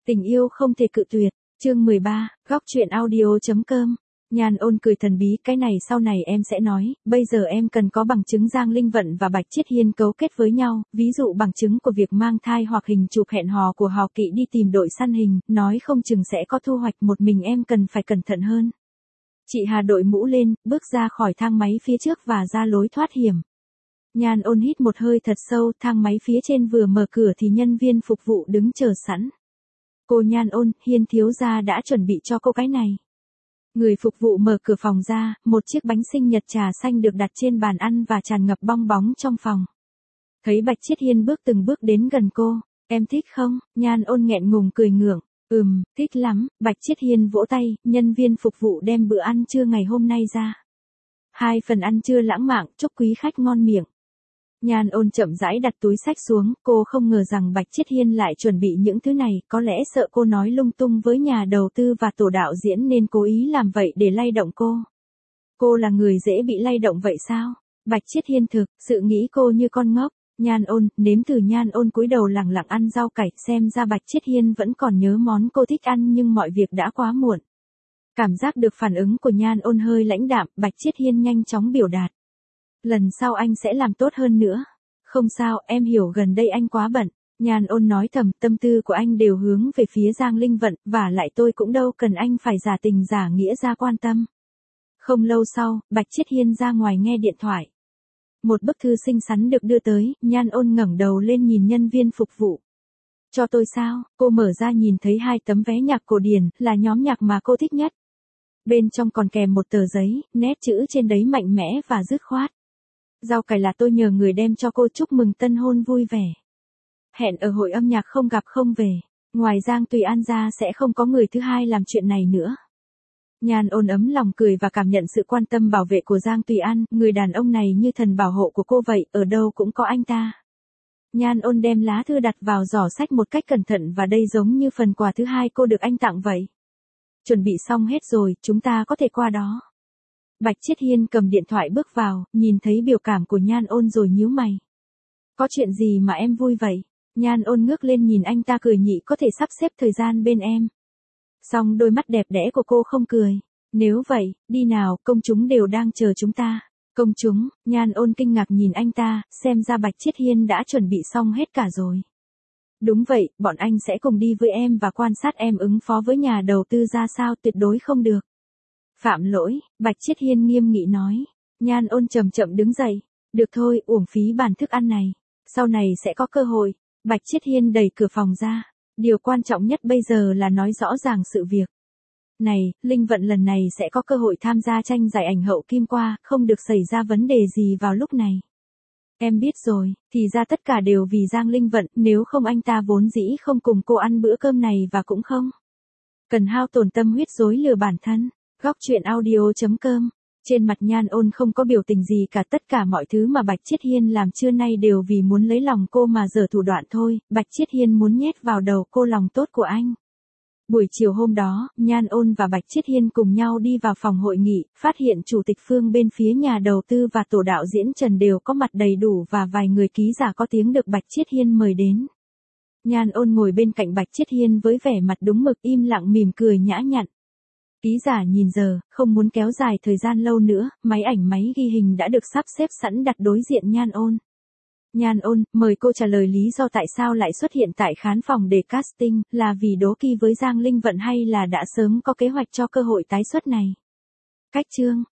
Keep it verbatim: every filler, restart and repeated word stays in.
Tình yêu không thể cự tuyệt, chương mười ba, góc truyện audio.com. Nhan Ôn cười thần bí, cái này sau này em sẽ nói, bây giờ em cần có bằng chứng Giang Linh Vận và Bạch Chiết Hiên cấu kết với nhau, ví dụ bằng chứng của việc mang thai hoặc hình chụp hẹn hò của Hò Kỵ đi tìm đội săn hình, nói không chừng sẽ có thu hoạch, một mình em cần phải cẩn thận hơn. Chị Hà đội mũ lên, bước ra khỏi thang máy phía trước và ra lối thoát hiểm. Nhan Ôn hít một hơi thật sâu, thang máy phía trên vừa mở cửa thì nhân viên phục vụ đứng chờ sẵn. Cô Nhan Ôn, Hiên thiếu gia đã chuẩn bị cho cô cái này. Người phục vụ mở cửa phòng ra, một chiếc bánh sinh nhật trà xanh được đặt trên bàn ăn và tràn ngập bong bóng trong phòng. Thấy Bạch Chiết Hiên bước từng bước đến gần cô, em thích không? Nhan Ôn nghẹn ngùng cười ngượng, ừm, thích lắm. Bạch Chiết Hiên vỗ tay, nhân viên phục vụ đem bữa ăn trưa ngày hôm nay ra. Hai phần ăn trưa lãng mạn, chúc quý khách ngon miệng. Nhan Ôn chậm rãi đặt túi xách xuống, cô không ngờ rằng Bạch Chiết Hiên lại chuẩn bị những thứ này, có lẽ sợ cô nói lung tung với nhà đầu tư và tổ đạo diễn nên cố ý làm vậy để lay động cô. Cô là người dễ bị lay động vậy sao? Bạch Chiết Hiên thực sự nghĩ cô như con ngốc. Nhan Ôn, nếm thử. Nhan Ôn cúi đầu lẳng lặng ăn rau cải, xem ra Bạch Chiết Hiên vẫn còn nhớ món cô thích ăn nhưng mọi việc đã quá muộn. Cảm giác được phản ứng của Nhan Ôn hơi lãnh đạm, Bạch Chiết Hiên nhanh chóng biểu đạt. Lần sau anh sẽ làm tốt hơn nữa. Không sao, em hiểu gần đây anh quá bận. Nhan Ôn nói thầm, tâm tư của anh đều hướng về phía Giang Linh Vận, và lại tôi cũng đâu cần anh phải giả tình giả nghĩa ra quan tâm. Không lâu sau, Bạch Chiết Hiên ra ngoài nghe điện thoại. Một bức thư xinh xắn được đưa tới, Nhan Ôn ngẩng đầu lên nhìn nhân viên phục vụ. Cho tôi sao? Cô mở ra nhìn thấy hai tấm vé nhạc cổ điển, là nhóm nhạc mà cô thích nhất. Bên trong còn kèm một tờ giấy, nét chữ trên đấy mạnh mẽ và dứt khoát. Rau cải là tôi nhờ người đem cho cô, chúc mừng tân hôn vui vẻ. Hẹn ở hội âm nhạc không gặp không về. Ngoài Giang Tùy An ra sẽ không có người thứ hai làm chuyện này nữa. Nhan Ôn ấm lòng cười và cảm nhận sự quan tâm bảo vệ của Giang Tùy An, người đàn ông này như thần bảo hộ của cô vậy, ở đâu cũng có anh ta. Nhan Ôn đem lá thư đặt vào giỏ sách một cách cẩn thận và đây giống như phần quà thứ hai cô được anh tặng vậy. Chuẩn bị xong hết rồi, chúng ta có thể qua đó. Bạch Chiết Hiên cầm điện thoại bước vào, nhìn thấy biểu cảm của Nhan Ôn rồi nhíu mày. Có chuyện gì mà em vui vậy? Nhan Ôn ngước lên nhìn anh ta cười nhị, có thể sắp xếp thời gian bên em. Song đôi mắt đẹp đẽ của cô không cười. Nếu vậy, đi nào, công chúng đều đang chờ chúng ta. Công chúng? Nhan Ôn kinh ngạc nhìn anh ta, xem ra Bạch Chiết Hiên đã chuẩn bị xong hết cả rồi. Đúng vậy, bọn anh sẽ cùng đi với em và quan sát em ứng phó với nhà đầu tư ra sao, tuyệt đối không được. Phạm lỗi, Bạch Chiết Hiên nghiêm nghị nói. Nhan Ôn chậm chậm đứng dậy. Được thôi, uổng phí bàn thức ăn này. Sau này sẽ có cơ hội. Bạch Chiết Hiên đẩy cửa phòng ra. Điều quan trọng nhất bây giờ là nói rõ ràng sự việc. Này, Linh Vận lần này sẽ có cơ hội tham gia tranh giải ảnh hậu Kim Qua, không được xảy ra vấn đề gì vào lúc này. Em biết rồi, thì ra tất cả đều vì Giang Linh Vận, nếu không anh ta vốn dĩ không cùng cô ăn bữa cơm này và cũng không cần hao tổn tâm huyết dối lừa bản thân. Góc truyện audio.com. Trên mặt Nhan Ôn không có biểu tình gì cả, tất cả mọi thứ mà Bạch Chiết Hiên làm trưa nay đều vì muốn lấy lòng cô mà giở thủ đoạn thôi, Bạch Chiết Hiên muốn nhét vào đầu cô lòng tốt của anh. Buổi chiều hôm đó, Nhan Ôn và Bạch Chiết Hiên cùng nhau đi vào phòng hội nghị, phát hiện Chủ tịch Phương bên phía nhà đầu tư và tổ đạo diễn Trần đều có mặt đầy đủ và vài người ký giả có tiếng được Bạch Chiết Hiên mời đến. Nhan Ôn ngồi bên cạnh Bạch Chiết Hiên với vẻ mặt đúng mực, im lặng mỉm cười nhã nhặn. Ký giả nhìn giờ, không muốn kéo dài thời gian lâu nữa, máy ảnh máy ghi hình đã được sắp xếp sẵn đặt đối diện Nhan Ôn. Nhan Ôn, mời cô trả lời lý do tại sao lại xuất hiện tại khán phòng để casting, là vì đố kỵ với Giang Linh Vận hay là đã sớm có kế hoạch cho cơ hội tái xuất này? Cách chương,